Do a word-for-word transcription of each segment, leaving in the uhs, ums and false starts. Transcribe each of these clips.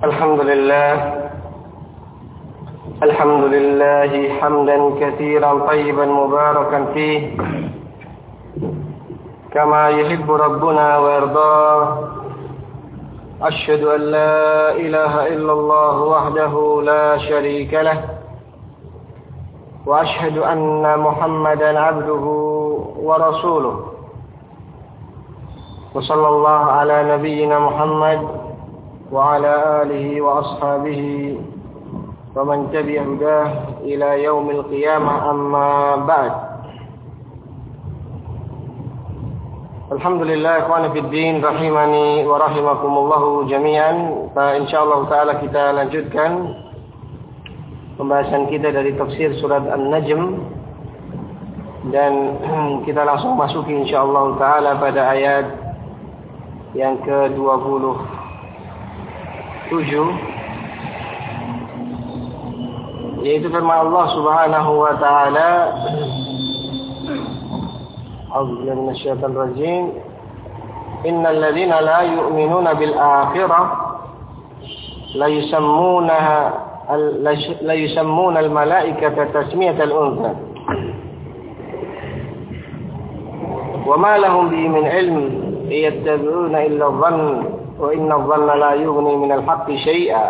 الحمد لله الحمد لله حمدا كثيرا طيبا مباركا فيه كما يحب ربنا ويرضاه. أشهد أن لا إله إلا الله وحده لا شريك له وأشهد أن محمدا عبده ورسوله. وصلى الله على نبينا محمد وعلى آله وأصحابه ومن تبع هداه إلى يوم القيامة. أما بعد. Alhamdulillah ikhwan fiddin rahimani wa rahimakumullah jami'an. Insyaallah taala kita lanjutkan pembahasan kita dari tafsir surat An-Najm dan kita langsung masuki insyaallah taala pada ayat yang ke dua puluh tujuh, yaitu firman Allah Subhanahu wa taala, A'udzubillahi minasyaitonir rajim, innal ladzina la yu'minuna bil akhirah la yusammunaha la yusammuna al malaikata tasmiyatal untha wa ma lahum bihi min ilm yattabi'una illa dhann wa inna dhanna la yughni min al haqqi syai'a.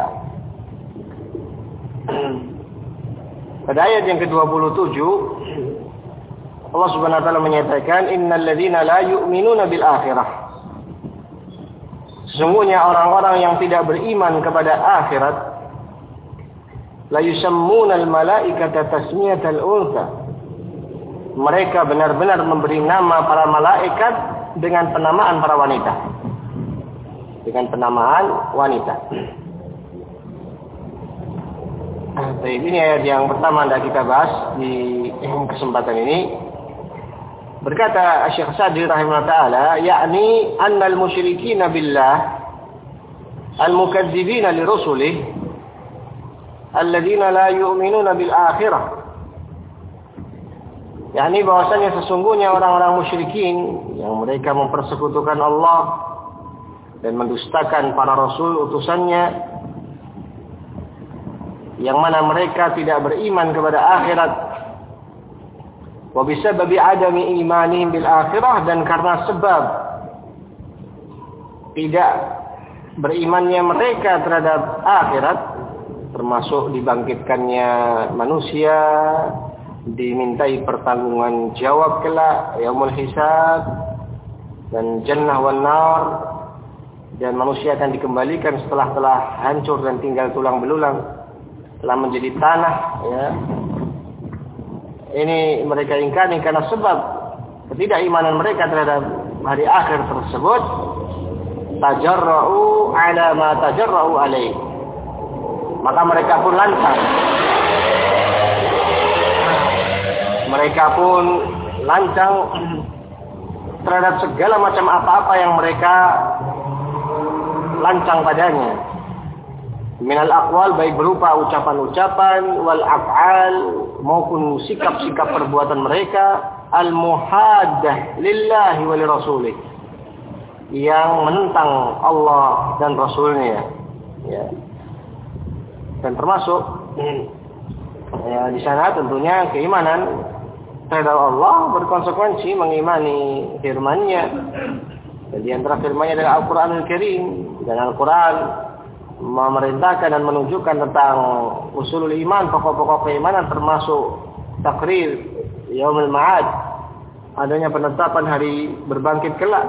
Pada ayat yang ke dua puluh tujuh Allah Subhanahu wa taala menyatakan innal ladzina la yu'minuna bil akhirah. Sesungguhnya orang-orang yang tidak beriman kepada akhirat la yusammuna al malaikata tasmiyatal untha. Mereka benar-benar memberi nama para malaikat dengan penamaan para wanita. Dengan penamaan wanita. Baik, ini ayat yang pertama yang kita bahas di kesempatan ini. Berkata Syekh Sa'di rahimahullah ta'ala, yakni annal musyrikina billah al-mukadzibina li rusulih alladzina la yu'minuna bil akhirah. Yakni bahwasanya sesungguhnya orang-orang musyrikin yang mereka mempersekutukan Allah dan mendustakan para rasul utusannya, yang mana mereka tidak beriman kepada akhirat, wa bisababi adami imanihim bil akhirah, dan karena sebab tidak berimannya mereka terhadap akhirat, termasuk dibangkitkannya manusia, dimintai pertanggungan jawab kelak yaumul hisab, dan jannah wan nar, dan manusia akan dikembalikan setelah telah hancur dan tinggal tulang belulang, telah menjadi tanah, ya. Ini mereka ingkari karena sebab ketidakimanan mereka terhadap hari akhir tersebut. Tajarra'u ala ma tajarra'u alaih. Maka mereka pun lantang. Mereka pun lancang terhadap segala macam apa-apa yang mereka lancang padanya. Minal aqwal, baik berupa ucapan-ucapan, wal af'al, maupun sikap-sikap perbuatan mereka, al-muhaddah lillahi wa li rasulih, yang menentang Allah dan Rasulnya, ya. Dan termasuk ya, di sana tentunya keimanan terhadap Allah berkonsekuensi mengimani firman-Nya. Dan di antara firman-Nya adalah Al-Qur'anul Karim, dan Al-Qur'an memerintahkan dan menunjukkan tentang usulul iman, pokok-pokok keimanan, termasuk takrir yaumul ma'ad, adanya penetapan hari berbangkit kelak.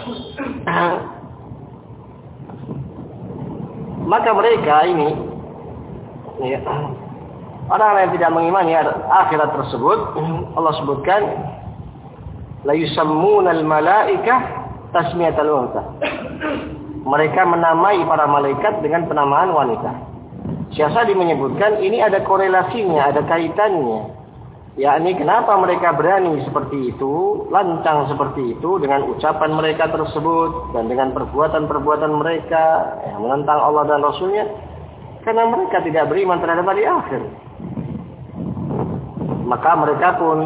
Maka mereka ini, ya, orang yang tidak mengimani akhirat tersebut, Allah sebutkan la yusammunal malaikah tasmiyatal untha. Mereka menamai para malaikat dengan penamaan wanita. Syekh Sa'di menyebutkan ini ada korelasinya, ada kaitannya. Yakni kenapa mereka berani seperti itu, lancang seperti itu dengan ucapan mereka tersebut dan dengan perbuatan-perbuatan mereka yang menentang Allah dan Rasulnya, karena mereka tidak beriman terhadap hari akhir. Maka mereka pun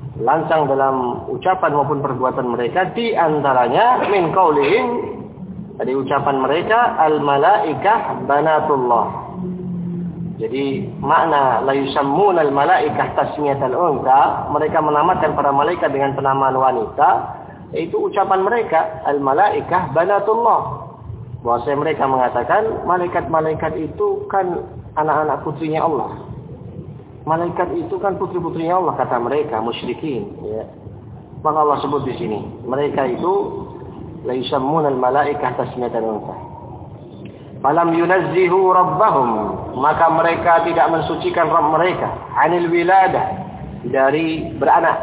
lancang dalam ucapan maupun perbuatan mereka, di antaranya min qaulihim Dari ucapan mereka al-malaikah banatullah. Jadi makna la yusammuna al-malaikah tasmiyatal unsa, mereka menamakan para malaikat dengan penamaan wanita, yaitu ucapan mereka al-malaikah banatullah. Bahwasanya mereka mengatakan malaikat-malaikat itu kan anak-anak putrinya Allah. Malaikat itu kan putri-putrinya Allah, kata mereka musyrikin, ya. Maka Allah sebut di sini, mereka itu la yusammuna al-malaikah tasmiyatan unsa. Falam yunazzihu rabbahum, maka mereka tidak mensucikan Rabb mereka anil wiladah, dari beranak.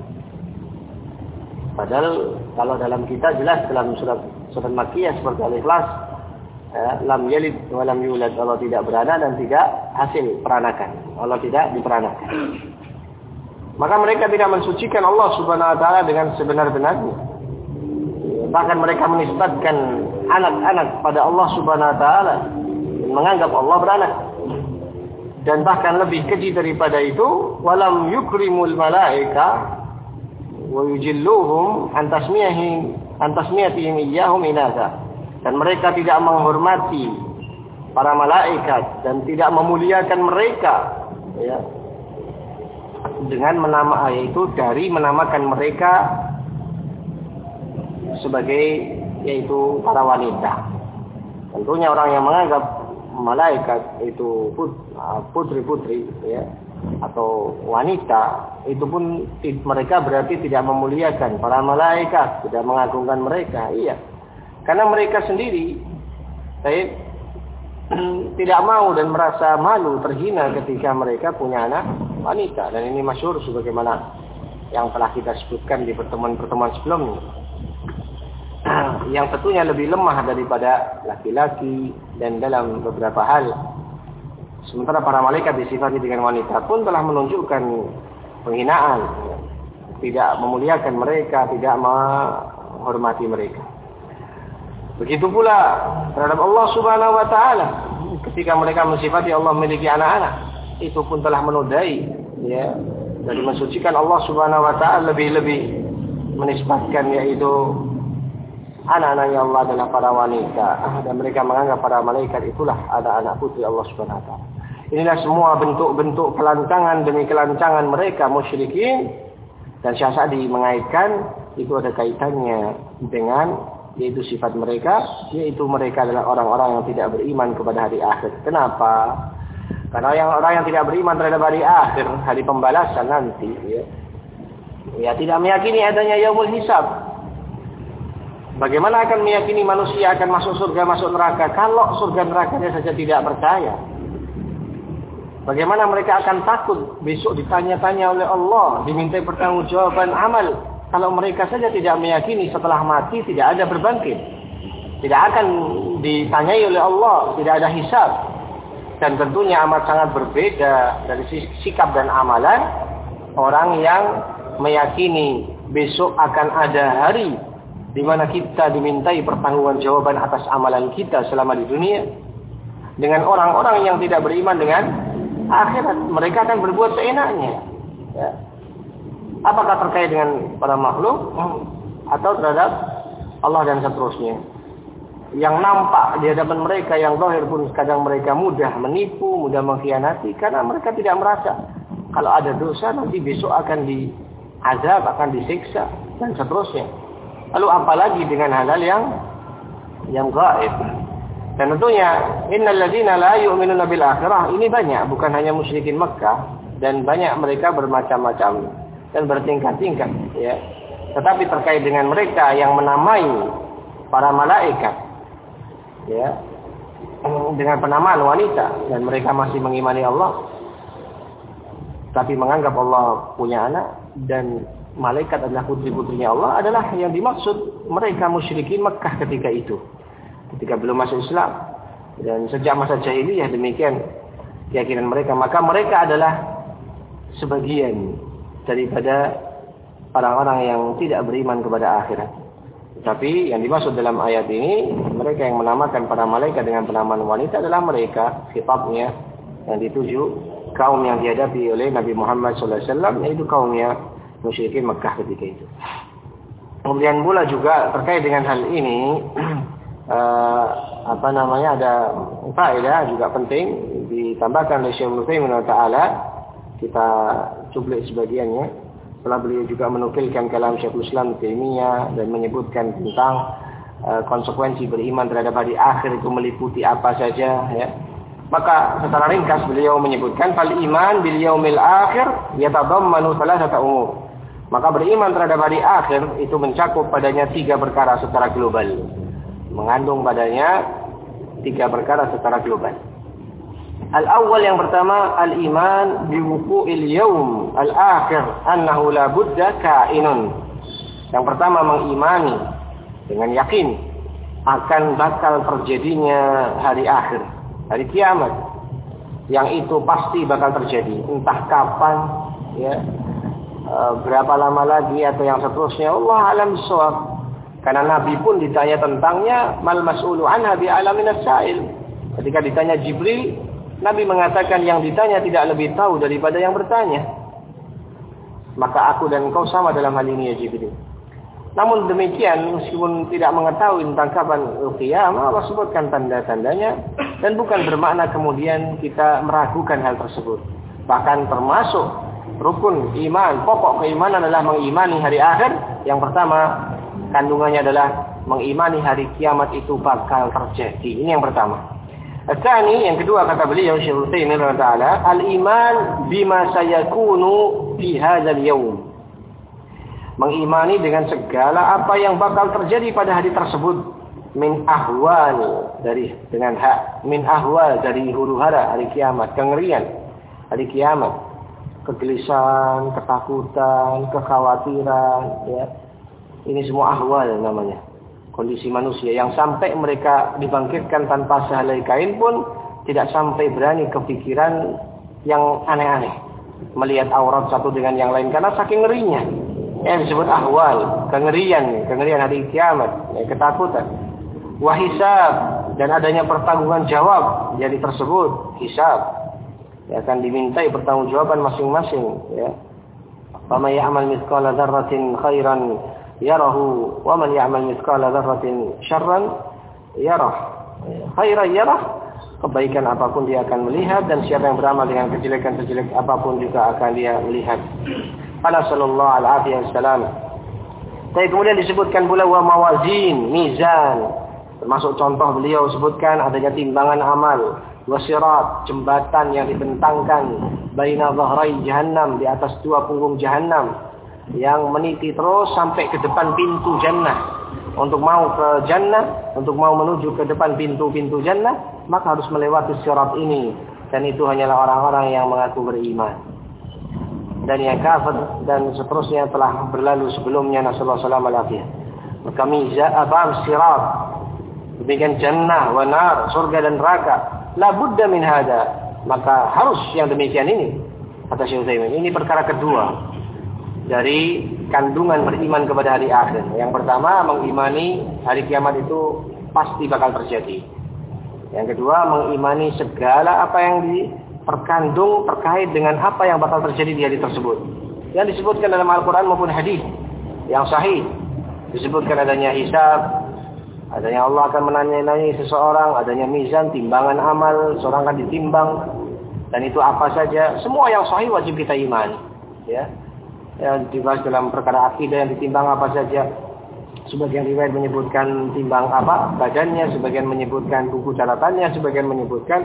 Padahal kalau dalam kita jelas dalam surat surat Makkiyah seperti Al-Ikhlas, ya, lam yalid wa lam yulad, Allah tidak beranak dan tidak hasil peranakan, Allah tidak diperanakan. Maka mereka tidak mensucikan Allah Subhanahu wa taala dengan sebenar-benarnya. Bahkan mereka menisbatkan anak-anak pada Allah Subhanahu wa taala, menganggap Allah beranak. Dan bahkan lebih keji daripada itu, walam yukrimul malaika wa yujilluhum an tasmiyahim an tasmiyatihim iyyahum inatha. Dan mereka tidak menghormati para malaikat dan tidak memuliakan mereka, ya, dengan menama, yaitu dari menamakan mereka sebagai yaitu para wanita. Tentunya orang yang menganggap malaikat itu putri-putri, ya, atau wanita, itu pun mereka berarti tidak memuliakan para malaikat, tidak mengagungkan mereka. Iya, karena mereka sendiri saya, tidak mau dan merasa malu, terhina ketika mereka punya anak wanita. Dan ini masyhur sebagaimana yang telah kita sebutkan di pertemuan-pertemuan sebelumnya, yang tentunya lebih lemah daripada laki-laki dan dalam beberapa hal. Sementara para malaikat disifati dengan wanita pun telah menunjukkan penghinaan, tidak memuliakan mereka, tidak menghormati mereka. Begitu pula terhadap Allah Subhanahu wa taala, ketika mereka mensifati Allah memiliki anak-anak, itu pun telah menodai, ya, dari mensucikan Allah Subhanahu wa taala, lebih-lebih menisbatkan yaitu anak-anaknya Allah adalah para wanita, dan mereka menganggap para malaikat itulah ada anak putri Allah Subhanahu wa taala. Inilah semua bentuk-bentuk kelancangan demi kelancangan mereka musyrikin, dan Syekh Sa'di mengaitkan itu ada kaitannya dengan yaitu sifat mereka, yaitu mereka adalah orang-orang yang tidak beriman kepada hari akhir. Kenapa? Karena yang orang yang tidak beriman terhadap hari akhir, hari pembalasan nanti, ya, ya tidak meyakini adanya yaumul hisab. Bagaimana akan meyakini manusia akan masuk surga, masuk neraka, kalau surga nerakanya saja tidak percaya? Bagaimana mereka akan takut besok ditanya-tanya oleh Allah, dimintai pertanggungjawaban amal, kalau mereka saja tidak meyakini setelah mati tidak ada berbangkit, tidak akan ditanyai oleh Allah, tidak ada hisab. Dan tentunya amat sangat berbeda dari sikap dan amalan orang yang meyakini besok akan ada hari di mana kita dimintai pertanggungjawaban atas amalan kita selama di dunia, dengan orang-orang yang tidak beriman dengan akhirat. Mereka akan berbuat seenaknya, ya. Apakah terkait dengan para makhluk atau terhadap Allah dan seterusnya. Yang nampak di hadapan mereka, yang zahir pun kadang mereka mudah menipu, mudah mengkhianati, karena mereka tidak merasa kalau ada dosa nanti besok akan diazab, akan disiksa dan seterusnya. Lalu apalagi dengan hal-hal yang yang gaib. Dan tentunya innal ladzina la yu'minuna bil akhirah, ini banyak, bukan hanya musyrikin Makkah, dan banyak mereka bermacam-macam dan bertingkat-tingkat, ya. Tetapi terkait dengan mereka yang menamai para malaikat, ya, dengan penamaan wanita, dan mereka masih mengimani Allah, tapi menganggap Allah punya anak dan malaikat adalah putri-putrinya Allah, adalah yang dimaksud mereka musyrikin Mekah ketika itu, ketika belum masuk Islam. Dan sejak masa jahiliyah demikian keyakinan mereka. Maka mereka adalah sebagian daripada orang-orang yang tidak beriman kepada akhirat. Tapi yang dimaksud dalam ayat ini, mereka yang menamakan para malaikat dengan penamaan wanita adalah mereka, khitabnya yang dituju kaum yang dihadapi oleh Nabi Muhammad sallallahu alaihi wasallam, yaitu kaumnya musyrikin Mekah ketika itu. Kemudian pula juga terkait dengan hal ini, uh, apa namanya ada faedah juga penting ditambahkan oleh Syekh Muhammad taala. Kita cuplik sebagiannya. Setelah beliau juga menukilkan kalam Syekhul Islam Taimiyah dan menyebutkan tentang uh, konsekuensi beriman terhadap hari akhir itu meliputi apa saja, ya. Maka secara ringkas beliau menyebutkan fal iman bil yaumil akhir yatadammanu thalathata umur. Maka beriman terhadap hari akhir itu mencakup padanya tiga perkara secara global. Mengandung padanya tiga perkara secara global. Al-awwal yang pertama al-iman bi wuqu'il yaum al-akhir annahu la budda ka'inun. Yang pertama mengimani dengan yakin akan bakal terjadinya hari akhir, hari kiamat, yang itu pasti bakal terjadi, entah kapan, ya, e, berapa lama lagi atau yang seterusnya. Allah alam bisawab. Karena Nabi pun ditanya tentangnya, mal mas'ulu anha bi alamin as-sa'il. Ketika ditanya Jibril, Nabi mengatakan yang ditanya tidak lebih tahu daripada yang bertanya. Maka aku dan engkau sama dalam hal ini, ya Jibril. Namun demikian, meskipun tidak mengetahui tentang kapan qiyamah, Allah sebutkan tanda-tandanya, dan bukan bermakna kemudian kita meragukan hal tersebut. Bahkan termasuk rukun iman, pokok keimanan adalah mengimani hari akhir. Yang pertama, kandungannya adalah mengimani hari kiamat itu bakal terjadi. Ini yang pertama. Al-thani, yang kedua kata beliau Syekh Utsaimin taala, al-iman bima sayakunu fi hadzal yaum. Mengimani dengan segala apa yang bakal terjadi pada hari tersebut, min ahwal, dari dengan hak, min ahwal, dari huru-hara hari kiamat, kengerian hari kiamat, kegelisahan, ketakutan, kekhawatiran, ya. Ini semua ahwal namanya, kondisi manusia yang sampai mereka dibangkitkan tanpa sehelai kain pun tidak sampai berani kepikiran yang aneh-aneh, melihat aurat satu dengan yang lain karena saking ngerinya. Yang disebut ahwal, kengerian, kengerian hari kiamat, ya, ketakutan. Wahisab, dan adanya pertanggungan jawab jadi tersebut, hisab. Ya, akan dimintai pertanggungjawaban masing-masing, ya. Wa may ya'mal mithqala dzarratin khairan yarahu wa man ya'mal mithqala dzarratin syarran yarah. Khairan yarah, kebaikan apapun dia akan melihat, dan siapa yang beramal dengan kejelekan-kejelek apapun juga akan dia melihat. Qala sallallahu alaihi wasallam. Tapi kemudian disebutkan pula wa mawazin, mizan. Termasuk contoh beliau sebutkan adanya timbangan amal, wasirat, jembatan yang dibentangkan baina dhahrai jahannam, di atas dua punggung jahannam, yang meniti terus sampai ke depan pintu jannah. Untuk mau ke jannah, untuk mau menuju ke depan pintu-pintu jannah, maka harus melewati sirat ini, dan itu hanyalah orang-orang yang mengaku beriman. Dan yang kafir dan seterusnya telah berlalu sebelumnya, nasallahu alaihi wasallam. Maka mizan apa sirat, demikian jannah wa nar, surga dan neraka, la budda min hada, maka harus yang demikian ini, kata Syekh Utsaimin. Ini perkara kedua dari kandungan beriman kepada hari akhir. Yang pertama, mengimani hari kiamat itu pasti bakal terjadi. Yang kedua, mengimani segala apa yang di terkandung terkait dengan apa yang bakal terjadi di hari tersebut, yang disebutkan dalam Al-Quran maupun hadis yang sahih. Disebutkan adanya hisab, adanya Allah akan menanyai seseorang, adanya mizan, timbangan amal, seorang akan ditimbang, dan itu apa saja, semua yang sahih wajib kita imani, ya. Yang dibahas dalam perkara akidah yang ditimbang apa saja. Sebagian riwayat menyebutkan timbang apa badannya, sebagian menyebutkan buku catatannya, sebagian menyebutkan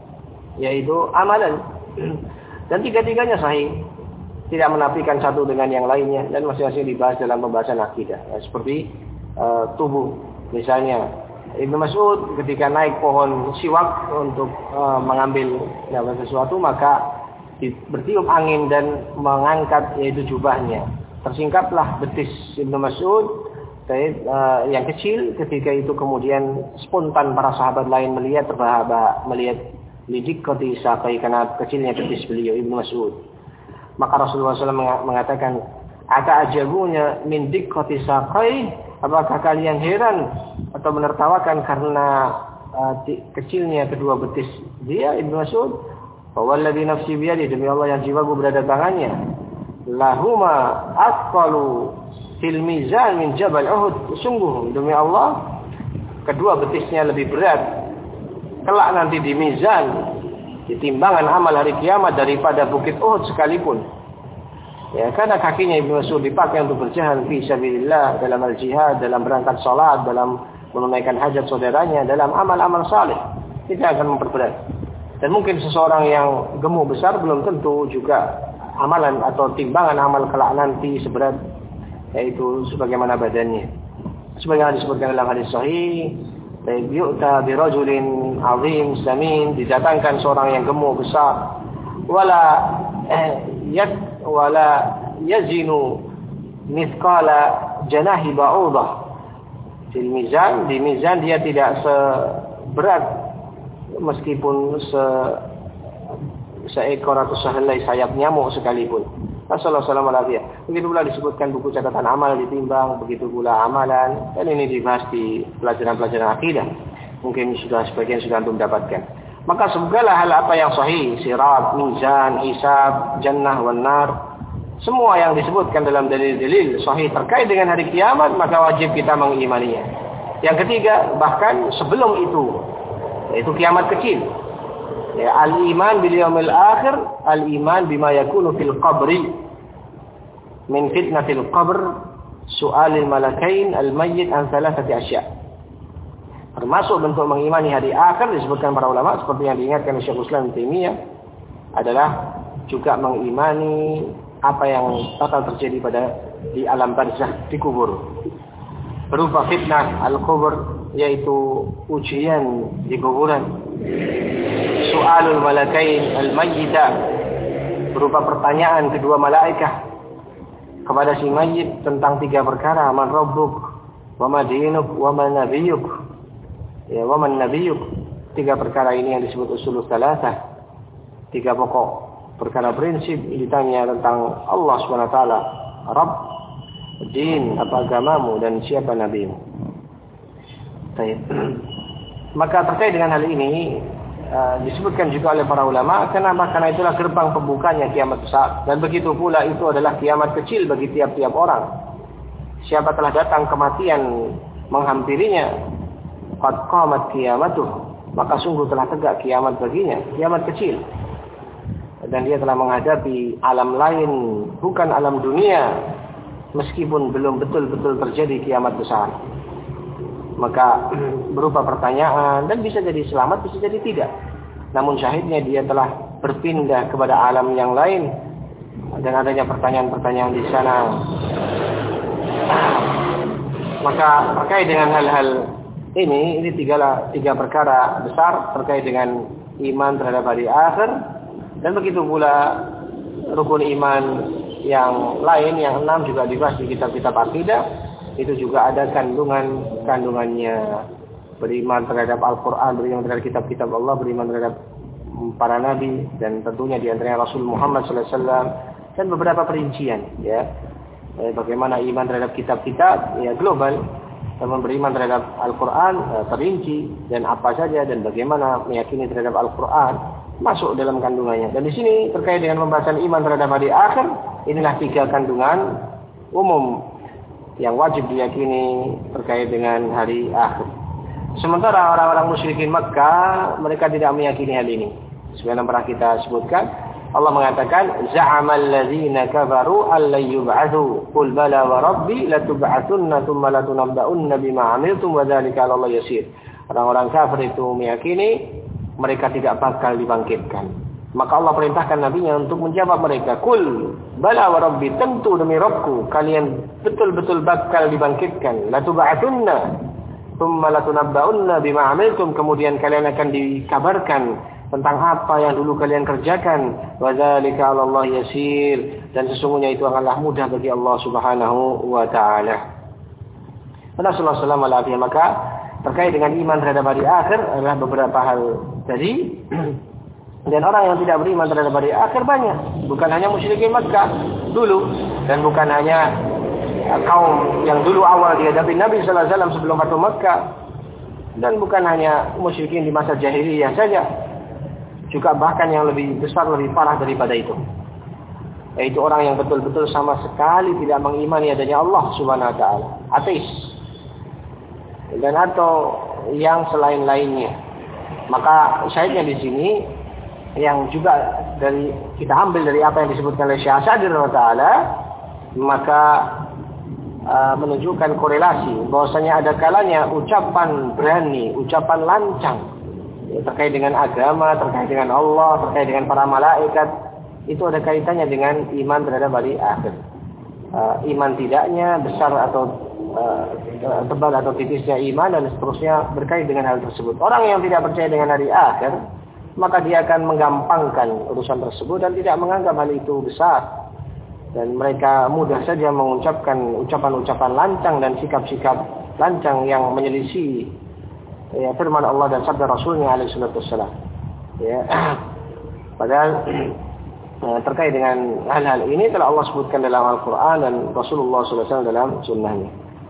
yaitu amalan, dan tiga-tiganya sahih, tidak menafikan satu dengan yang lainnya, dan masing-masing dibahas dalam pembahasan akidah, ya, seperti uh, tubuh misalnya. Ibnu Mas'ud ketika naik pohon siwak untuk uh, mengambil ya, sesuatu, maka bertiup angin dan mengangkat yaitu jubahnya, tersingkaplah betis Ibnu Mas'ud uh, yang kecil. Ketika itu kemudian spontan para sahabat lain melihat, terbahak-bahak melihat lidik koti sakai, karena kecilnya betis beliau Ibnu Mas'ud. Maka Rasulullah shallallahu alaihi wasallam mengatakan, "Ata ajabunya min dikkoti sakai, apakah kalian heran atau menertawakan karena uh, kecilnya kedua betis dia Ibnu Mas'ud? Walladzi nafsi biyadihi, demi Allah yang jiwaku berada tangannya, lahuma athqalu fil mizan min jabal Uhud." Sungguh demi Allah, kedua betisnya lebih berat kelak nanti di mizan, di timbangan amal hari kiamat daripada bukit Uhud sekalipun. Ya, karena kakinya Ibnu Mas'ud dipakai untuk berjihad fi sabilillah, dalam al-jihad, dalam berangkat salat, dalam menunaikan hajat saudaranya, dalam amal-amal saleh. Tidak akan memperberat. Dan mungkin seseorang yang gemuk besar belum tentu juga amalan atau timbangan amal kelak nanti seberat yaitu sebagaimana badannya. Sebagaimana disebutkan dalam hadis sahih, yu'ta bi rajulin 'azim samin, didatangkan seorang yang gemuk besar, wala eh, yat wala yazinu mithqala janahi ba'udah. Di mizan, di mizan dia tidak seberat meskipun se seekor atau sehelai sayap nyamuk sekalipun. Rasulullah sallallahu alaihi wasallam. Begitu pula disebutkan buku catatan amal ditimbang, begitu pula amalan. Dan ini dibahas di pelajaran-pelajaran akidah. Mungkin sudah sebagian sudah antum dapatkan. Maka segala hal apa yang sahih, sirat, mizan, hisab, jannah wan nar, semua yang disebutkan dalam dalil-dalil sahih terkait dengan hari kiamat, maka wajib kita mengimaninya. Yang ketiga, bahkan sebelum itu, yaitu kiamat kecil. Ya, al-iman bil yaumil akhir, al-iman bima yakunu fil qabri min fitnatil qabr, su'alil malakain al-mayyit an thalathati asya'. Termasuk bentuk mengimani hari akhir disebutkan para ulama seperti yang diingatkan oleh Syekhul Islam Ibnu Taimiyah adalah juga mengimani apa yang bakal terjadi pada di alam barzakh, di kubur. Berupa fitnah al-kubur, yaitu ujian di kuburan. Su'alul malakain al-mayyita, berupa pertanyaan kedua malaikat kepada si mayyit tentang tiga perkara, man rabbuk, wa ma dinuk, wa ma nabiyyuk. Ya, wa man nabiyyuk. Tiga perkara ini yang disebut usulul tsalatsah. Tiga pokok perkara prinsip ditanya tentang Allah subhanahu wa taala, Rabb, din, apa agamamu, dan siapa nabimu. Baik. Maka terkait dengan hal ini uh, disebutkan juga oleh para ulama, kenapa? Karena itulah gerbang pembukanya kiamat besar, dan begitu pula itu adalah kiamat kecil bagi tiap-tiap orang. Siapa telah datang kematian menghampirinya, qad qamat qiyamatuh, maka sungguh telah tegak kiamat baginya, kiamat kecil. Dan dia telah menghadapi alam lain, bukan alam dunia, meskipun belum betul-betul terjadi kiamat besar. Maka berupa pertanyaan, dan bisa jadi selamat, bisa jadi tidak. Namun syahidnya dia telah berpindah kepada alam yang lain, dan adanya pertanyaan-pertanyaan di sana. Maka terkait dengan hal-hal ini, ini tiga, tiga perkara besar terkait dengan iman terhadap hari akhir, dan begitu pula rukun iman yang lain, yang enam juga dibahas di kitab-kitab akidah. Itu juga ada kandungan-kandungannya. Beriman terhadap Al-Quran, beriman terhadap kitab-kitab Allah, beriman terhadap para nabi, dan tentunya di antaranya Rasul Muhammad sallallahu alaihi wasallam, dan beberapa perincian, ya, bagaimana iman terhadap kitab-kitab, ya, global, dan beriman terhadap Al-Quran, terinci, dan apa saja, dan bagaimana meyakini terhadap Al-Quran masuk dalam kandungannya. Dan di sini terkait dengan pembahasan iman terhadap hari akhir, inilah tiga kandungan umum yang wajib diyakini terkait dengan hari akhir. Sementara orang-orang musyrikin Makkah, mereka tidak meyakini hal ini. Sebagaimana pernah kita sebutkan, Allah mengatakan, za'amal ladzina kafaru alla yub'atsu, qul bala wa rabbi latub'atsunna tsumma latunabba'unna bima 'amiltum wa dzalika 'ala Allah yasir. Orang-orang kafir itu meyakini mereka tidak bakal dibangkitkan. Maka Allah perintahkan nabinya untuk menjawab mereka, kul bala wa rabbi, tentu demi Rabbku kalian betul-betul bakal dibangkitkan. Latub'atsunna tsumma latunabba'unna bima 'amiltum, kemudian kalian akan dikabarkan tentang apa yang dulu kalian kerjakan. Wa dzalika 'ala Allah yasir, dan sesungguhnya itu adalah mudah bagi Allah Subhanahu wa taala. Rasulullah sallallahu alaihi wasallam, maka terkait dengan iman terhadap hari akhir adalah beberapa hal tadi. Dan orang yang tidak beriman terhadap hari akhir banyak. Bukan hanya musyrikin Makkah dulu, dan bukan hanya kaum yang dulu awal dihadapi Nabi sallallahu alaihi wasallam sebelum Fatu Makkah, dan bukan hanya musyrikin di masa jahiliyah saja, juga bahkan yang lebih besar, lebih parah daripada itu, yaitu orang yang betul-betul sama sekali tidak mengimani adanya Allah Subhanahu wa taala, ateis. Dan atau yang selain-lainnya. Maka syahidnya di sini yang juga dari kita ambil dari apa yang disebutkan oleh Syekh Sa'di rahimahullah taala, maka uh, menunjukkan korelasi bahwasanya ada kalanya ucapan berani, ucapan lancang ya, terkait dengan agama, terkait dengan Allah, terkait dengan para malaikat, itu ada kaitannya dengan iman terhadap hari akhir. Uh, iman tidaknya, besar atau uh, tebal atau tipisnya iman dan seterusnya berkait dengan hal tersebut. Orang yang tidak percaya dengan hari akhir, maka dia akan menggampangkan urusan tersebut dan tidak menganggap hal itu besar. Dan mereka mudah saja mengucapkan ucapan-ucapan lancang dan sikap-sikap lancang yang menyelisih ya, firman Allah dan sabda Rasulnya alaihi salatu wassalam. Ya. Padahal terkait dengan hal-hal ini telah Allah sebutkan dalam Al-Quran dan Rasulullah sallallahu alaihi wasallam dalam sunnahnya.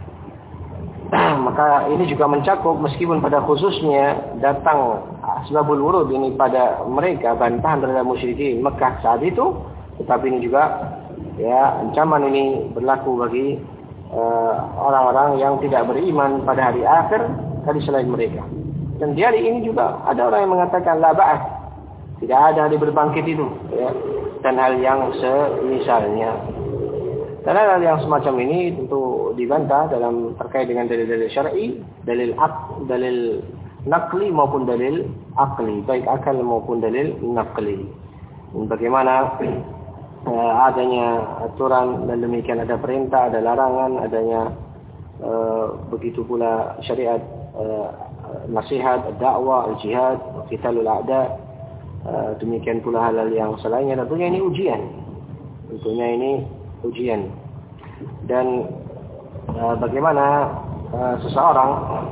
Maka ini juga mencakup meskipun pada khususnya datang asbabul wurud ini pada mereka, bantahan terhadap musyrikin Mekah saat itu, tetapi ini juga ya ancaman ini berlaku bagi uh, orang-orang yang tidak beriman pada hari akhir tadi selain mereka. Dan di hari ini juga ada orang yang mengatakan la ba'ats, tidak ada hari berbangkit itu ya, dan hal yang semisalnya. Dan hal yang semacam ini tentu dibantah dalam terkait dengan dalil-dalil syar'i, dalil aq, dalil naqli maupun dalil akli, baik akal maupun dalil naqli. Bagaimana eh, adanya aturan dan demikian ada perintah, ada larangan, adanya eh, begitu pula syariat, eh, nasihat, dakwah, jihad, qitalul a'da, eh, demikian pula hal-hal yang selainnya. Tentunya ini ujian. Tentunya ini ujian. Dan uh, bagaimana uh, seseorang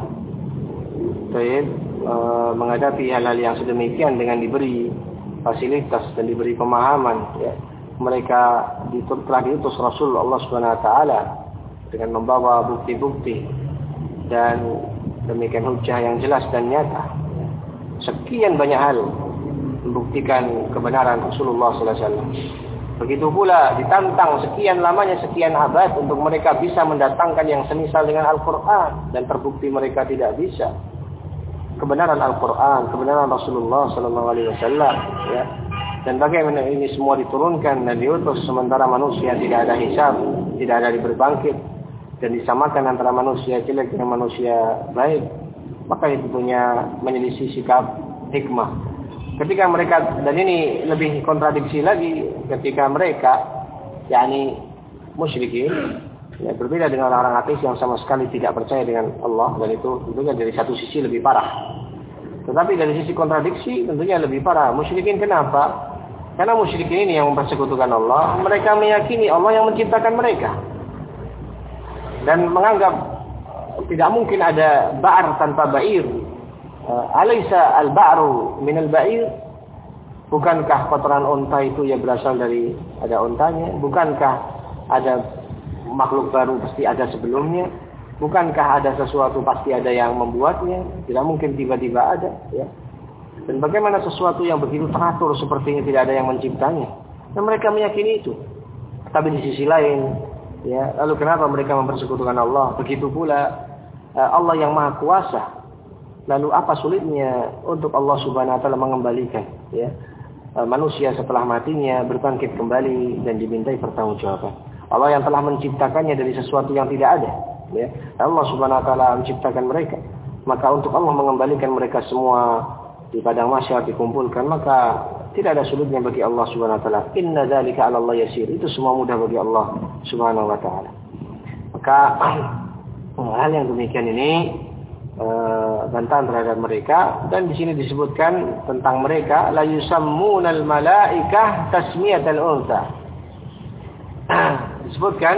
baik, uh, menghadapi hal-hal yang sedemikian dengan diberi fasilitas dan diberi pemahaman ya. Mereka telah diutus Rasul Allah Subhanahu wa taala dengan membawa bukti-bukti dan demikian hujah yang jelas dan nyata. Sekian banyak hal membuktikan kebenaran Rasulullah sallallahu alaihi wasallam. Begitu pula ditantang sekian lamanya, sekian abad untuk mereka bisa mendatangkan yang semisal dengan Al-Quran. Dan terbukti mereka tidak bisa. Kebenaran Al-Quran, kebenaran Rasulullah sallallahu alaihi wasallam. Ya. Dan bagaimana ini semua diturunkan dan diutus sementara manusia tidak ada hisab, tidak ada berbangkit. Dan disamakan antara manusia jelek dengan manusia baik. Maka itu tentunya menyelisih sikap hikmah. Ketika mereka, dan ini lebih kontradiksi lagi, ketika mereka, yakni musyrikin, ya, berbeda dengan orang-orang ateis yang sama sekali tidak percaya dengan Allah, dan itu tentunya dari satu sisi lebih parah. Tetapi dari sisi kontradiksi tentunya lebih parah. Musyrikin kenapa? Karena musyrikin ini yang mempersekutukan Allah, mereka meyakini Allah yang menciptakan mereka. Dan menganggap tidak mungkin ada ba'ar tanpa ba'ir. Alaysa al-ba'ru min al-ba'ir? Bukankah kotoran unta itu ya berasal dari ada untanya? Bukankah ada makhluk baru pasti ada sebelumnya? Bukankah ada sesuatu pasti ada yang membuatnya? Tidak mungkin tiba-tiba ada, ya. Dan bagaimana sesuatu yang begitu teratur seperti ini tidak ada yang menciptanya? Dan mereka meyakini itu. Tapi di sisi lain, ya, lalu kenapa mereka mempersekutukan Allah? Begitu pula Allah yang Maha Kuasa. Lalu apa sulitnya untuk Allah Subhanahu wa taala mengembalikan ya manusia setelah matinya berbangkit kembali dan dimintai pertanggungjawaban. Allah yang telah menciptakannya dari sesuatu yang tidak ada ya. Allah Subhanahu wa taala menciptakan mereka. Maka untuk Allah mengembalikan mereka semua di padang mahsyar dikumpulkan, maka tidak ada sulitnya bagi Allah Subhanahu wa taala. Inna dzalika 'ala Allah yasir. Itu semua mudah bagi Allah Subhanahu wa taala. Maka hal yang demikian ini Uh, bantahan terhadap mereka. Dan di sini disebutkan tentang mereka la yusammunal malaikah tasmiyatal unsa. Disebutkan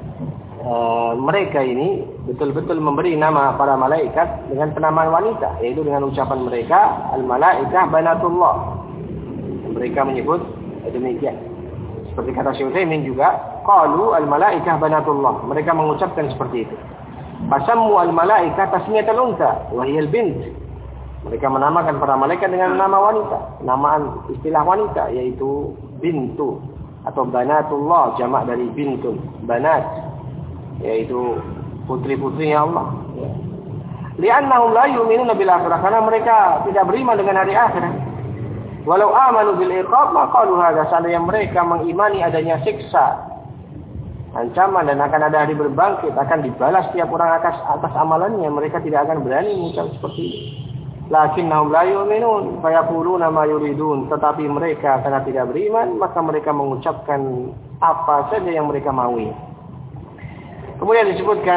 uh, mereka ini betul-betul memberi nama para malaikat dengan penamaan wanita, yaitu dengan ucapan mereka al malaikah banatullah. Mereka menyebut demikian. Seperti kata Syekh Utsaimin juga, qalu al malaikah banatullah. Mereka mengucapkan seperti itu. Fasammu al-malaikah tasmiyatal unsa wa hiya al-bint. Mereka menamakan para malaikat dengan nama wanita, namaan istilah wanita yaitu bintu atau banatullah, jamak dari bintun, banat yaitu putri-putrinya Allah. Li'annahum la yu'minuna bil akhirah, karena mereka tidak beriman dengan hari akhirat. Walau amanu bil iqab ma qalu hadza, seandainya mereka mengimani adanya siksa, ancaman dan akan ada hari berbangkit, akan dibalas setiap orang atas atas amalannya, mereka tidak akan berani mengucap seperti ini. Lakinnahum la yu'minun fa yaquluna ma yuridun, tetapi mereka karena tidak beriman maka mereka mengucapkan apa saja yang mereka maui. Kemudian disebutkan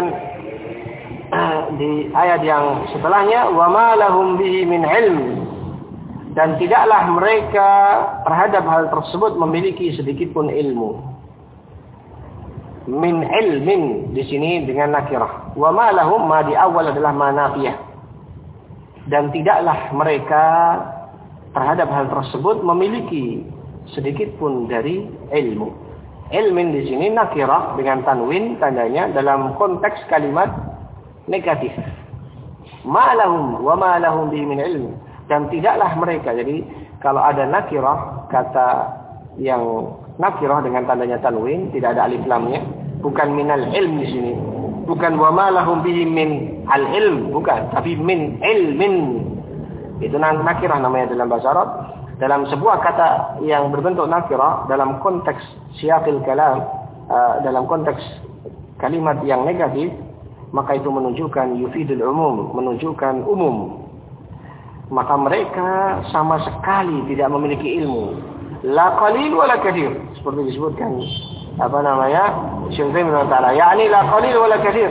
di ayat yang setelahnya, wa ma lahum bihi min ilm, dan tidaklah mereka terhadap hal tersebut memiliki sedikit pun ilmu. Min ilmin di sini dengan nakirah. Wa ma lahum, ma di awal adalah ma nafiyah. Dan tidaklah mereka terhadap hal tersebut memiliki sedikit pun dari ilmu. Ilmin di sini nakirah dengan tanwin tandanya dalam konteks kalimat negatif. Ma lahum wa ma lahum bihi min ilm, dan tidaklah mereka. Jadi kalau ada nakirah, kata yang nakirah dengan tandanya tanwin, tidak ada alif lamnya, bukan minal ilm di sini, bukan wa ma lahum bihi min al ilm, bukan, tapi min ilmin. Itu nakirah namanya dalam bahasa Arab. Dalam sebuah kata yang berbentuk nakirah dalam konteks siyaqil kalam, uh, dalam konteks kalimat yang negatif, maka itu menunjukkan yufidul umum, menunjukkan umum. Maka mereka sama sekali tidak memiliki ilmu. La qalil wa la kathir. Seperti disebutkan apa namanya? Syekh Ibnu Taala, yakni la qalil wa la kathir.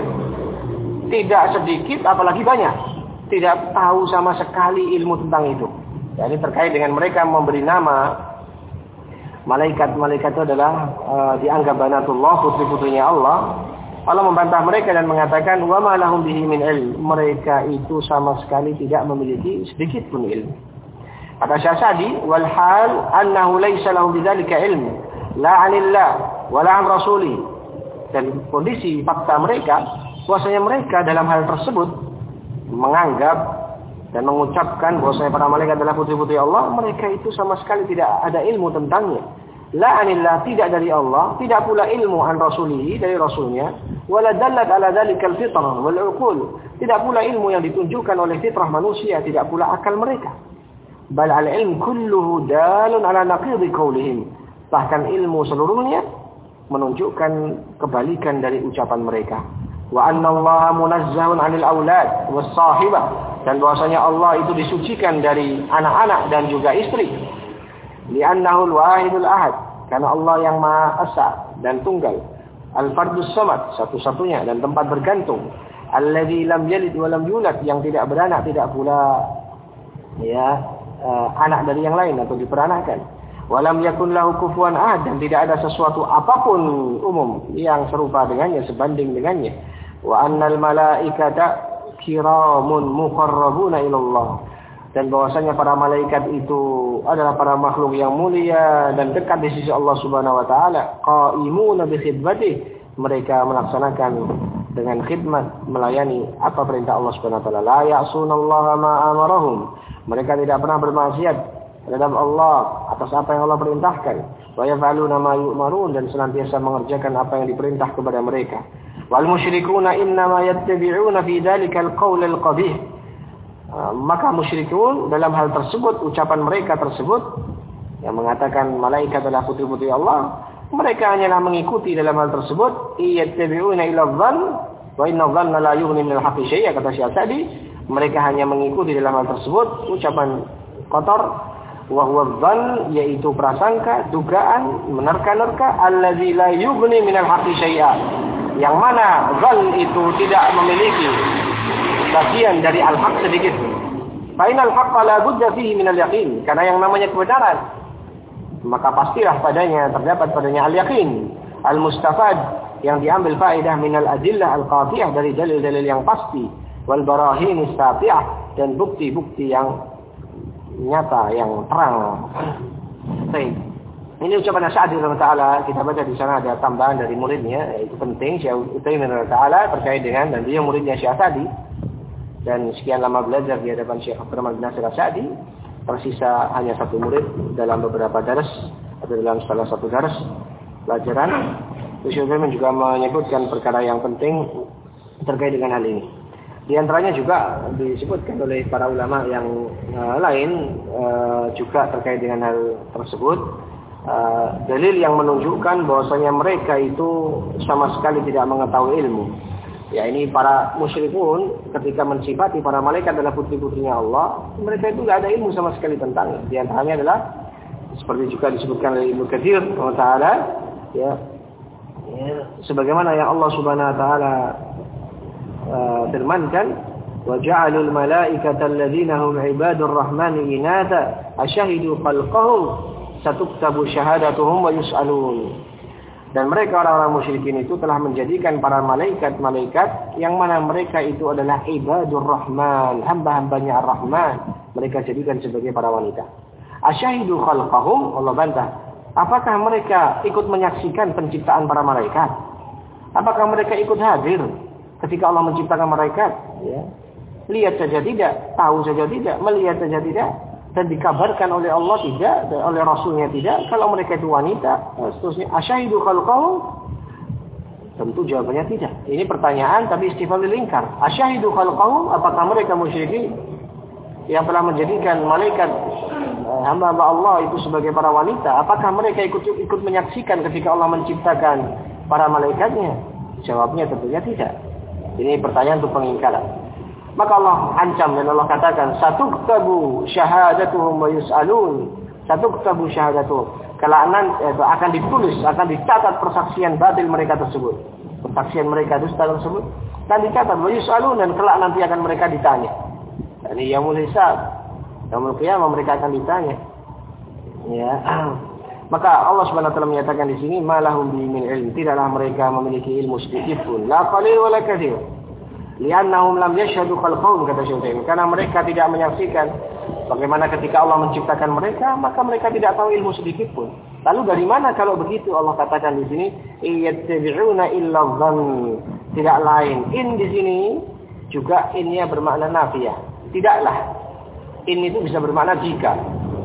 Tidak sedikit apalagi banyak. Tidak tahu sama sekali ilmu tentang itu. Jadi terkait dengan mereka memberi nama malaikat-malaikat itu adalah uh, dianggap banatullah, putri-putrinya Allah. Allah membantah mereka dan mengatakan wa ma lahum bihi min ilm, mereka itu sama sekali tidak memiliki sedikit pun ilmu. Kata Syekh Sa'di, wal hal annahu laysa lahum bidzalika ilm la 'anillah wa la 'an rasuli. Dan kondisi fakta mereka bahwasanya mereka dalam hal tersebut menganggap dan mengucapkan bahwasanya para malaikat adalah putri-putri Allah, mereka itu sama sekali tidak ada ilmu tentangnya. La 'anillah, tidak dari Allah, tidak pula ilmu an rasulihi, dari rasulnya, wala dallat ala dzalikal fitrah wal uqul, tidak pula ilmu yang ditunjukkan oleh fitrah manusia, tidak pula akal mereka. Bal al ilm kulluhu dalun ala naqidi qaulihim, bahkan ilmu seluruhnya menunjukkan kebalikan dari ucapan mereka. Wa anna Allah munazzahun 'anil aulad was sahibah, dan bahwasanya Allah itu disucikan dari anak-anak dan juga istri. Li'annahu al-wahidul ahad, karena Allah yang Maha Esa dan tunggal. Al-fardus samad, satu-satunya dan tempat bergantung. Alladzi lam yalid wa lam yulad, yang tidak beranak, tidak pula ya uh, anak dari yang lain atau diperanakkan. Wa lam yakun lahu kufuwan ahad, dan tidak ada sesuatu apapun umum yang serupa dengannya, sebanding dengannya. Wa annal malaikata kiramun muqarrabuna ilallah, dan bahwasanya para malaikat itu adalah para makhluk yang mulia dan dekat di sisi Allah Subhanahu wa taala. Qaimuna bi khidmatih, mereka melaksanakan dengan khidmat, melayani apa perintah Allah Subhanahu wa taala. La ya'sunallaha ma amarahum, mereka tidak pernah bermaksiat terhadap Allah atas apa yang Allah perintahkan. Wa yaf'aluna ma yu'marun, dan senantiasa mengerjakan apa yang diperintah kepada mereka. Wal musyrikuna innama yattabi'una fi dzalikal qaul al-qabih, maka musyrikun dalam hal tersebut, ucapan mereka tersebut yang mengatakan malaikat adalah putri-putri Allah, mereka hanyalah mengikuti dalam hal tersebut. Yattabi'una ila dhann wa inna dhanna la yughni min al-haqqi syai'a, kata Syekh Sa'di, mereka hanya mengikuti dalam hal tersebut ucapan kotor. Wa huwa dhann, yaitu prasangka, dugaan, menerka-nerka, allazi la yughni min al-haqqi syai'a, yang mana dhann itu tidak memiliki bagian dari al-haq sedikit. Fa inal haqqa la budda fihi min al-yaqin, karena yang namanya kebenaran maka pastilah padanya terdapat padanya al-yaqin, al-mustafad, yang diambil faedah min al-adillah al-qat'iyah, dari dalil-dalil yang pasti, wal barahin istati'ah, dan bukti-bukti yang nyata, yang terang. Baik. Ini ucapan Sa'di rahimahullah taala, kita baca di sana ada tambahan dari muridnya, yaitu penting Syekh Utsaimin rahimahullah taala terkait dengan, dan dia muridnya Syekh Sa'di. Dan sekian lama belajar di hadapan Syekh Abdurrahman bin Nasir As-Sa'di, tersisa hanya satu murid dalam beberapa daras atau dalam salah satu daras pelajaran. Syekh Utsaimin juga menyebutkan perkara yang penting terkait dengan hal ini. Di antaranya juga disebutkan oleh para ulama yang uh, lain uh, juga terkait dengan hal tersebut, uh, dalil yang menunjukkan bahwasanya mereka itu sama sekali tidak mengetahui ilmu. Ya, ini para musyrikun ketika mensifati para malaikat adalah putri-putrinya Allah, mereka itu tidak ada ilmu sama sekali tentang. Di antaranya adalah seperti juga disebutkan oleh Ibnu Katsir Allah Taala, ya, ya, sebagaimana yang Allah Subhanahu Wa Taala Uh, firmankan wa ja'alul malaikata alladziina hum 'ibadur rahmani inatha asyahidu khalqahum satuktabu syahadatuhum wa yus'alun. Dan mereka orang-orang musyrikin itu telah menjadikan para malaikat-malaikat yang mana mereka itu adalah ibadur rahman, hamba-hambanya ar-rahman, mereka jadikan sebagai para wanita. Asyahidu khalqahum, Allah bantah, apakah mereka ikut menyaksikan penciptaan para malaikat? Apakah mereka ikut hadir ketika Allah menciptakan malaikat? Ya. Lihat saja tidak, tahu saja tidak, melihat saja tidak, dan dikabarkan oleh Allah tidak, dan oleh Rasulnya tidak. Kalau mereka itu wanita, seterusnya, asyahidu khalqahum? Tentu jawabannya tidak. Ini pertanyaan tapi istifham lingkar. Asyahidu khalqahum? Apakah mereka musyrikin yang telah menjadikan malaikat hamba-hamba Allah itu sebagai para wanita? Apakah mereka ikut ikut menyaksikan ketika Allah menciptakan para malaikatnya? Jawabnya tentunya tidak. Ini pertanyaan untuk pengingkaran. Maka Allah ancam dan Allah katakan, satuktabu syahadatuhum wa yus'alun. Satuktabu syahadatuhum. Kelak nanti akan ditulis, akan dicatat persaksian batil mereka tersebut. Persaksian mereka dusta tersebut dan dicatat wa yus'alun, dan kelak nanti akan mereka ditanya. Ini yaumul hisab. Yaumul qiyamah mereka akan ditanya. Ya. Maka Allah Subhanahu wa taala menyatakan di sini, malahum bi min ilm, tidaklah mereka memiliki ilmu sedikit pun, la qalil wala katsir. Li'annahum lam yashhadu khalqahum, kata Syaikhul, karena mereka tidak menyaksikan bagaimana ketika Allah menciptakan mereka, maka mereka tidak tahu ilmu sedikit pun. Lalu dari mana kalau begitu? Allah katakan di sini, iyattabi'una illa dhann. Tidak lain. In di sini juga innya bermakna nafiyah. Tidaklah. In itu bisa bermakna jika.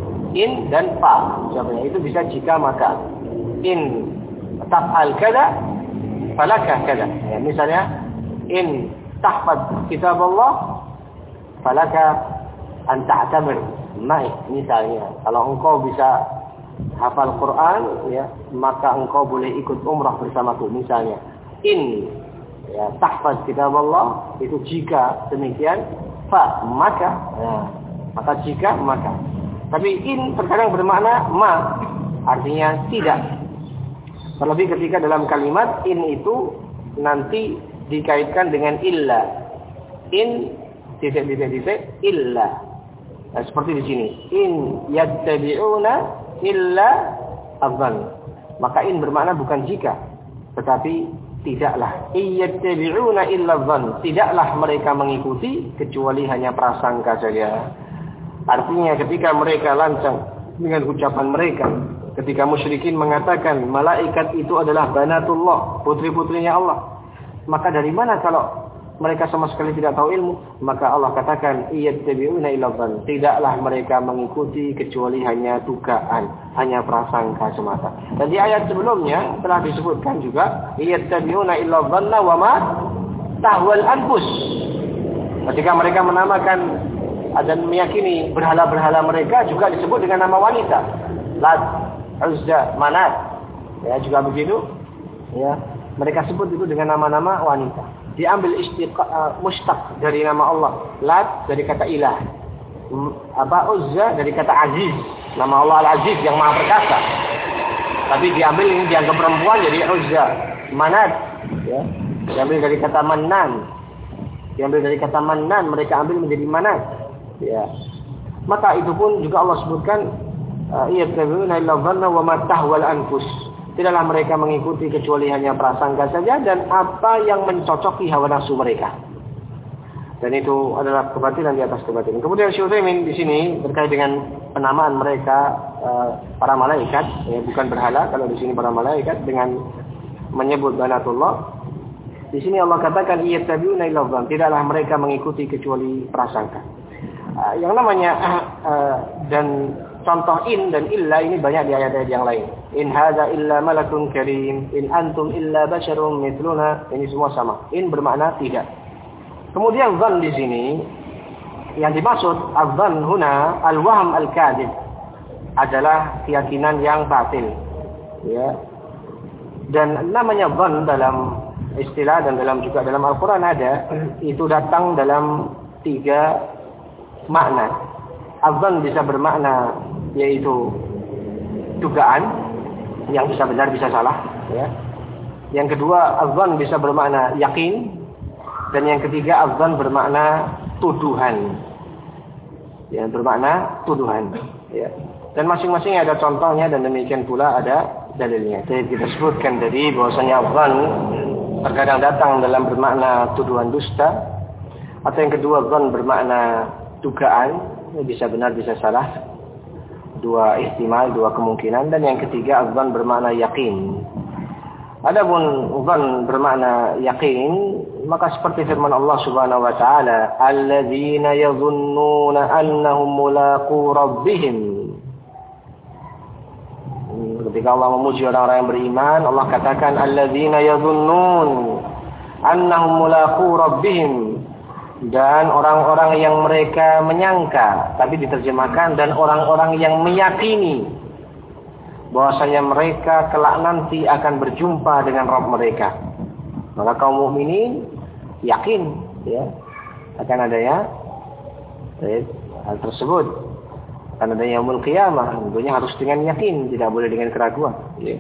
In dan fa, jawabannya itu bisa jika maka. In taf'al kada falaka kada. Ya, misalnya in tahfaz kitab Allah falaka an ta'tamir ma'i, misalnya kalau engkau bisa hafal Quran, ya, maka engkau boleh ikut umrah bersamaku, misalnya. In, ya, tahfaz kitab Allah itu jika demikian, fa maka, ya, maka jika maka. Tapi in terkadang bermakna ma, artinya tidak. Terlebih ketika dalam kalimat in itu nanti dikaitkan dengan illa. In titik-titik-titik illa. Nah, seperti di sini. In yattabi'una illa adhan. Maka in bermakna bukan jika, tetapi tidaklah. Yattabi'una illa adhan. Tidaklah mereka mengikuti kecuali hanya prasangka saja. Artinya ketika mereka lancang dengan ucapan mereka, ketika musyrikin mengatakan malaikat itu adalah banatullah, putri-putrinya Allah, maka dari mana kalau mereka sama sekali tidak tahu ilmu? Maka Allah katakan, iyattabi'una illa dhann. Tidaklah mereka mengikuti kecuali hanya dugaan, hanya prasangka semata. Dan di ayat sebelumnya telah disebutkan juga, iyattabi'una illa dhanna wa ma tahwal anfus. Ketika mereka menamakan dan meyakini berhala-berhala mereka juga disebut dengan nama wanita. Lat, Uzza, Manat. Ya, juga begitu. Ya, mereka sebut itu dengan nama-nama wanita. Diambil istiqa, uh, mustaq dari nama Allah. Lat dari kata ilah. Apa Uzza dari kata aziz. Nama Allah Al-Aziz yang Maha Perkasa. Tapi diambil ini dianggap perempuan jadi Uzza. Manat, ya. Diambil dari kata Mannan. Diambil dari kata Mannan, mereka ambil menjadi Manat. Ya. Maka itu pun juga Allah sebutkan, iyattabi'una illa dhanna wa ma tahwal anfus. Tidaklah mereka mengikuti kecuali hanya prasangka saja dan apa yang mencocoki hawa nafsu mereka. Dan itu adalah kebatilan di atas kebatilan. Kemudian Syekh Utsaimin di sini terkait dengan penamaan mereka para malaikat, ya, bukan berhala, kalau di sini para malaikat dengan menyebut banatullah. Di sini Allah katakan iyattabi'una illa dhanna, tidaklah mereka mengikuti kecuali prasangka. Uh, yang namanya uh, uh, dan contoh in dan illa ini banyak di ayat-ayat yang lain. In hadza illa malakun karim, in antum illa basharun mithluna. Ini semua sama. In bermakna tidak. Kemudian zan di sini yang dimaksud az-zan huna al-wahm al-kadhib adalah keyakinan yang batil. Ya. Dan namanya zan dalam istilah dan dalam juga dalam Al-Qur'an ada, itu datang dalam tiga makna. Az-zan bisa bermakna yaitu dugaan yang bisa benar bisa salah, ya. Yang kedua, az-zan bisa bermakna yakin, dan yang ketiga, az-zan bermakna tuduhan. Ya, bermakna tuduhan, ya. Dan masing-masing ada contohnya dan demikian pula ada dalilnya. Jadi kita sebutkan tadi bahwasanya az-zan terkadang datang dalam bermakna tuduhan dusta, atau yang kedua, az-zan bermakna dugaan, bisa benar bisa salah. Dua ihtimal, dua kemungkinan. Dan yang ketiga, az-zan bermakna yakin. Adapun zan bermakna yakin, maka seperti firman Allah Subhanahu wa taala, alladzina yadhunnuna annahum mulaqu rabbihim. Ketika Allah memuji orang-orang yang beriman, Allah katakan alladzina yadhunnun annahum mulaqu rabbihim, dan orang-orang yang mereka menyangka, tapi diterjemahkan dan orang-orang yang meyakini bahwasanya mereka kelak nanti akan berjumpa dengan Rabb mereka. Maka kaum mukminin yakin, ya, akan adanya eh, hal tersebut, akan adanya yaumul qiyamah. Tentunya harus dengan yakin, tidak boleh dengan keraguan, ya.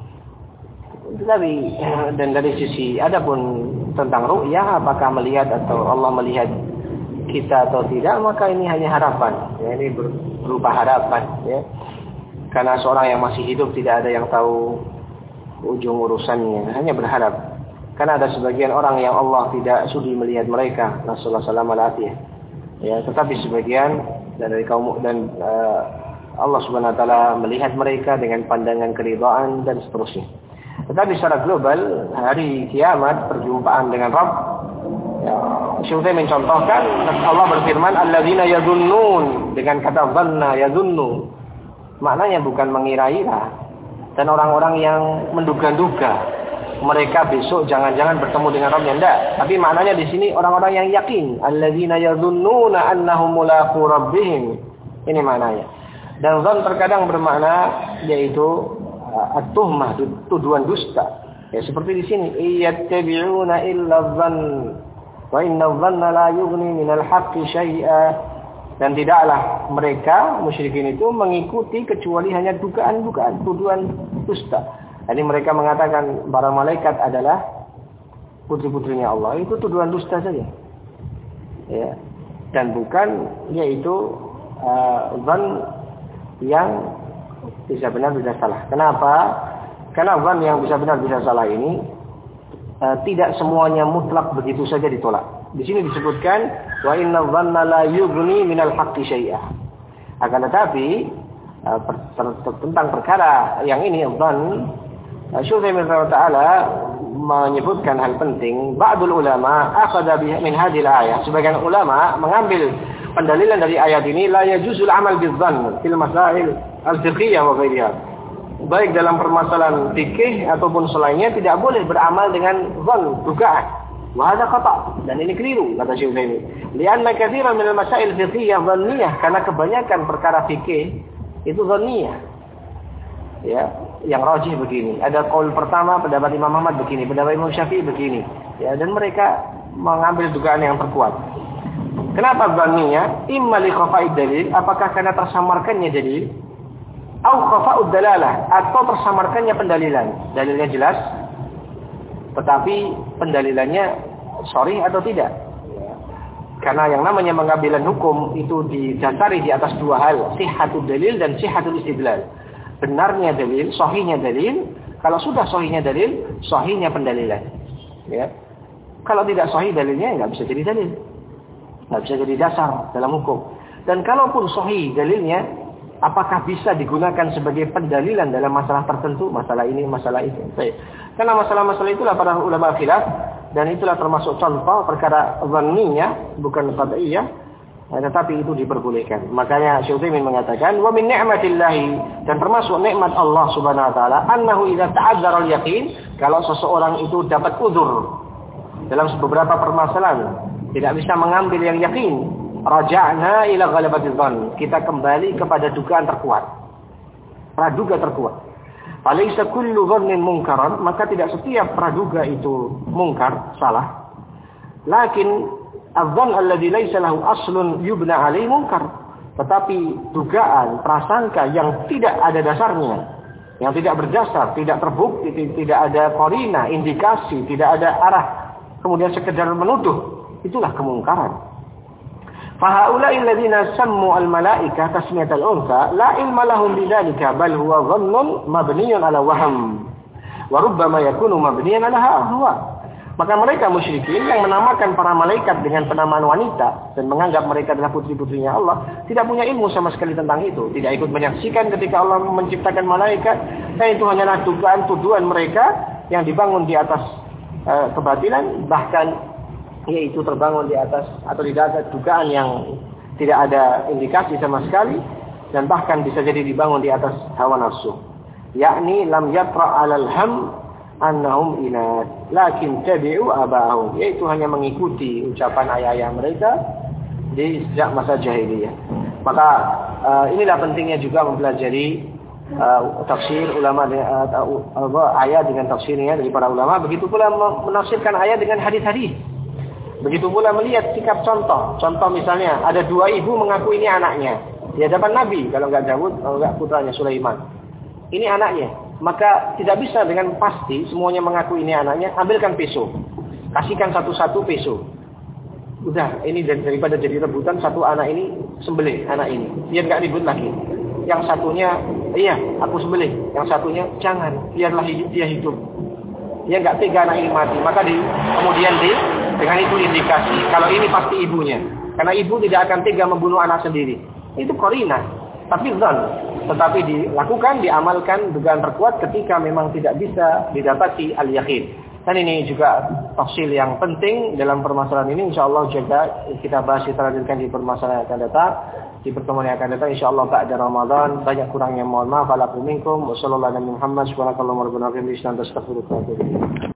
Dari dan dari sisi adapun tentang ru'yah, apakah melihat atau Allah melihat kita atau tidak, maka ini hanya harapan, ya, ini berupa harapan, ya. Karena seorang yang masih hidup tidak ada yang tahu ujung urusannya, hanya berharap. Karena ada sebagian orang yang Allah tidak sudi melihat mereka, Rasulullah sallallahu alaihi wasallam, ya, tetapi sebagian dari kaum dan uh, Allah Subhanahu wa taala melihat mereka dengan pandangan keridhaan dan seterusnya. Tetapi secara global, hari kiamat, perjumpaan dengan Rabb, ya, Syekh mencontohkan Allah berfirman alladzina yadhunnun, dengan kata dhanna yadhunnu. Maknanya bukan mengira-ira, dan orang-orang yang menduga-duga mereka besok jangan-jangan bertemu dengan Rabbnya, enggak. Tapi maknanya di sini orang-orang yang yakin, alladzina yadhunnuna annahum mulaqu rabbihim. Ini maknanya. Dan zan terkadang bermakna yaitu at-tuhmah, tuduhan dusta. Ya, seperti di sini, iyattabi'una illa dhann wa inna dhanna la yughni minal haqqi syai'a. Dan tidaklah mereka musyrikin itu mengikuti kecuali hanya dugaan-dugaan, tuduhan dusta. Jadi mereka mengatakan para malaikat adalah putri-putrinya Allah, itu tuduhan dusta saja, ya. Dan bukan yaitu uh, zan yang bisa benar bisa salah. Kenapa? Karena zan yang bisa benar bisa salah ini uh, tidak semuanya mutlak begitu saja ditolak. Di sini disebutkan wa inna dhanna la yughni minal haqqi syai'a. Akan tetapi uh, per, per, per, tentang perkara yang ini dhann, uh, Syekh Rahimahullah taala menyebutkan hal penting. Ba'dul ulama akhadha min hadhil ayah. Sebagian ulama mengambil pendalilan dari ayat ini, la yajuzul amal bidzann fil masail al-fiqhiyah wa ghairiha. Baik dalam permasalahan fikih ataupun selainnya tidak boleh beramal dengan dzann, dugaan. Wa hadha khata', dan ini keliru kata Syekh ini. Lianna katsiran min al-masail fiqhiyah dhanniyah, karena kebanyakan perkara fikih itu dhanniyah. Ya, yang rajih begini. Ada qaul pertama pendapat Imam Ahmad begini, pendapat Imam Syafi'i begini. Ya, dan mereka mengambil dugaan yang terkuat. Kenapa dhanniyah? Imma li khafa'id dalil, apakah karena tersamarkannya dalil? Au khafa'ud dalalah, atau tersamarkannya pendalilan. Dalilnya jelas, tetapi pendalilannya sharih atau tidak. Karena yang namanya pengambilan hukum itu didasari di atas dua hal, sihhatul dalil dan sihhatul istidlal. Benarnya dalil, sahihnya dalil. Kalau sudah sahihnya dalil, sahihnya pendalilan. Ya. Kalau tidak sahih dalilnya, nggak bisa jadi dalil, nggak bisa jadi dasar dalam hukum. Dan kalaupun sahih dalilnya, apakah bisa digunakan sebagai pendalilan dalam masalah tertentu, masalah ini, masalah itu. Baik. Karena masalah-masalah itulah para ulama khilaf, dan itulah termasuk contoh perkara dhanniyah, bukan qat'iyah, tetapi itu diperbolehkan. Makanya Syekh Utsaimin mengatakan, wa min ni'matillahi, dan termasuk nikmat Allah Subhanahu wa taala, annahu idza ta'adzara al-yaqin, kalau seseorang itu dapat uzur dalam beberapa permasalahan, Tidak bisa mengambil yang yakin. Raja'na ila ghalabatiz dzan. Kita kembali kepada dugaan terkuat. Praduga terkuat. Falaisa kullu dhannin munkaran, maka tidak setiap praduga itu mungkar, salah. Lakin adzan alladzi laisa lahu aslun yubna alaihi munkar. Tetapi dugaan, prasangka yang tidak ada dasarnya, yang tidak berdasar, tidak terbukti, tidak ada qarina, indikasi, tidak ada arah, kemudian sekedar menuduh, itulah kemungkaran. Fahaula'i alladziina sammu al-malaa'ika tasmiyatal unsa la ilma lahum bidzalika bal huwa dhannun mabniyyun 'ala wahm wa rubbama yakunu mabniyan 'ala hawa. Maka mereka musyrikin yang menamakan para malaikat dengan penamaan wanita dan menganggap mereka adalah putri-putrinya Allah, tidak punya ilmu sama sekali tentang itu, tidak ikut menyaksikan ketika Allah menciptakan malaikat, dan itu hanyalah dugaan tuduhan mereka yang dibangun di atas uh, kebatilan, bahkan yaitu terbangun di atas atau di atas dugaan yang tidak ada indikasi sama sekali, dan bahkan bisa jadi dibangun di atas hawa nafsu. Yakni lam yatra 'alal ham annahum inat lakin tabi'u abahum, yaitu hanya mengikuti ucapan ayah-ayah mereka di sejak masa jahiliyah. Maka uh, inilah pentingnya juga mempelajari uh, tafsir ulama uh, uh, ayat dengan tafsirnya dari para ulama, begitu pula menafsirkan ayat dengan hadis-hadis. Begitu pula melihat sikap contoh. Contoh misalnya ada dua ibu mengaku ini anaknya di hadapan Nabi, kalau enggak Daud, kalau enggak putranya Sulaiman. Ini anaknya. Maka tidak bisa dengan pasti semuanya mengaku ini anaknya. Ambilkan pisau, kasihkan satu-satu pisau. Udah, ini daripada jadi rebutan, satu anak ini sembelih anak ini, biar nggak ribut lagi. Yang satunya, iya aku sembelih. Yang satunya jangan, biarlah dia hidup. Dia nggak tega anak ini mati. Maka di, kemudian di, dengan itu indikasi kalau ini pasti ibunya, karena ibu tidak akan tega membunuh anak sendiri. Itu qarina, tapi dzan. Tetapi dilakukan, diamalkan dugaan terkuat ketika memang tidak bisa didapati al-yaqin. Dan ini juga tafsil yang penting dalam permasalahan ini. InsyaAllah juga kita bahas, kita lanjutkan di permasalahan yang akan datang. Di pertemuan yang akan datang insyaAllah ba'da Ramadan. Banyak kurangnya mohon maaf. Alakum minkum. Wassalamualaikum warahmatullahi wabarakatuh.